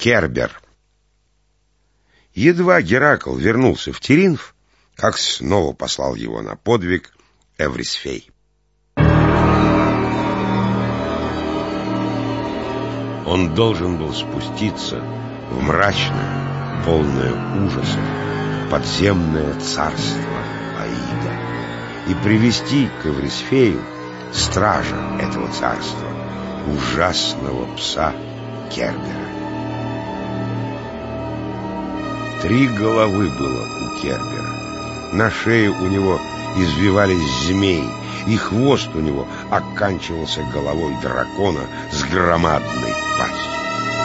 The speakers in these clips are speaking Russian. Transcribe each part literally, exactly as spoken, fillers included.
Кербер. Едва Геракл вернулся в Теринф, как снова послал его на подвиг Эврисфей. Он должен был спуститься в мрачное, полное ужасов, подземное царство Аида и привести к Эврисфею стража этого царства, ужасного пса Кербера. Три головы было у Кербера. На шее у него извивались змеи, и хвост у него оканчивался головой дракона с громадной пастью.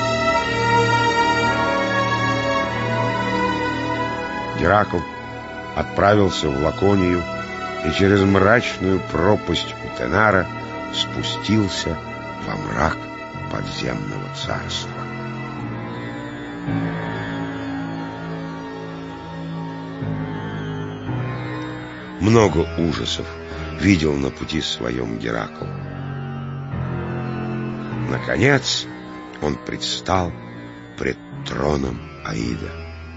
Геракл отправился в Лаконию и через мрачную пропасть Утенара спустился во мрак подземного царства. Много ужасов видел на пути своем Геракл. Наконец он предстал пред троном Аида.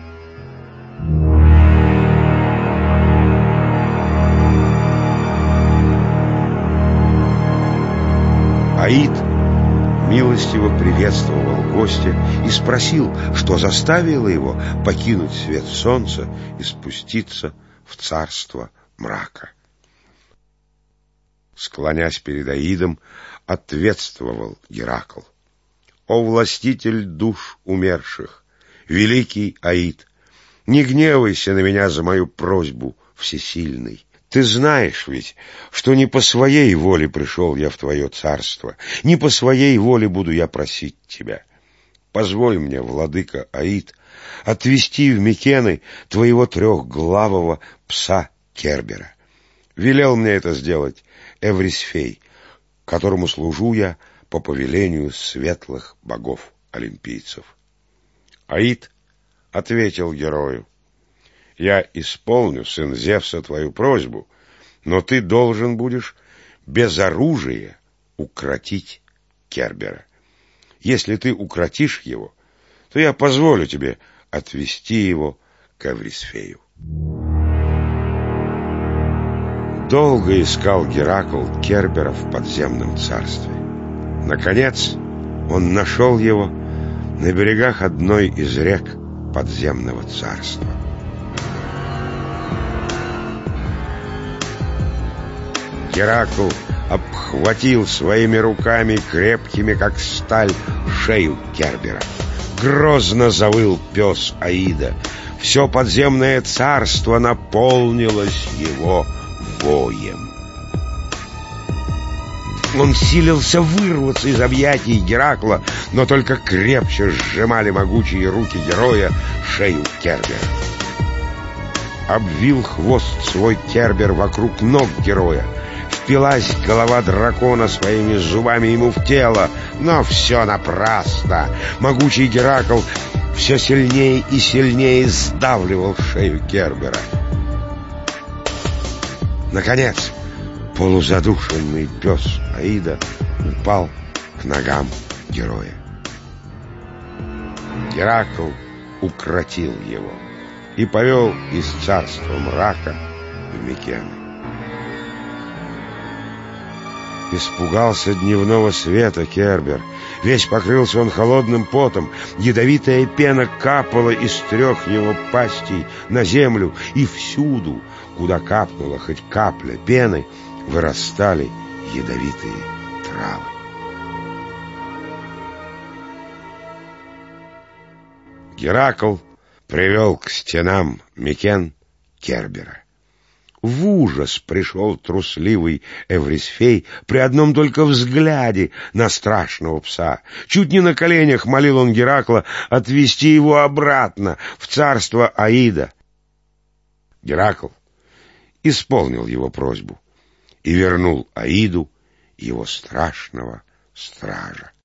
Аид милостиво приветствовал гостя и спросил, что заставило его покинуть свет солнца и спуститься в царство мрака. Склонясь перед Аидом, ответствовал Геракл: «О властитель душ умерших, великий Аид, не гневайся на меня за мою просьбу, всесильный. Ты знаешь ведь, что не по своей воле пришел я в твое царство, не по своей воле буду я просить тебя. Позволь мне, владыка Аид, отвести в Микены твоего трехглавого пса Кербера. Велел мне это сделать Эврисфей, которому служу я по повелению светлых богов-олимпийцев». Аид ответил герою: «Я исполню, сын Зевса, твою просьбу, но ты должен будешь без оружия укротить Кербера. Если ты укротишь его, то я позволю тебе отвести его к Эврисфею». Долго искал Геракл Кербера в подземном царстве. Наконец он нашел его на берегах одной из рек подземного царства. Геракл обхватил своими руками, крепкими как сталь, шею Кербера. Грозно завыл пес Аида. Все подземное царство наполнилось его воем. Он силился вырваться из объятий Геракла, но только крепче сжимали могучие руки героя шею Кербера. Обвил хвост свой Кербер вокруг ног героя. Впилась голова дракона своими зубами ему в тело, но все напрасно. Могучий Геракл все сильнее и сильнее сдавливал шею Кербера. Наконец, полузадушенный пес Аида упал к ногам героя. Геракл укротил его и повел из царства мрака в Микены. Испугался дневного света Кербер. Весь покрылся он холодным потом. Ядовитая пена капала из трех его пастей на землю, и всюду, куда капнула хоть капля пены, вырастали ядовитые травы. Геракл привел к стенам Микен Кербера. В ужас пришел трусливый Эврисфей при одном только взгляде на страшного пса. Чуть не на коленях молил он Геракла отвести его обратно в царство Аида. Геракл исполнил его просьбу и вернул Аиду его страшного стража.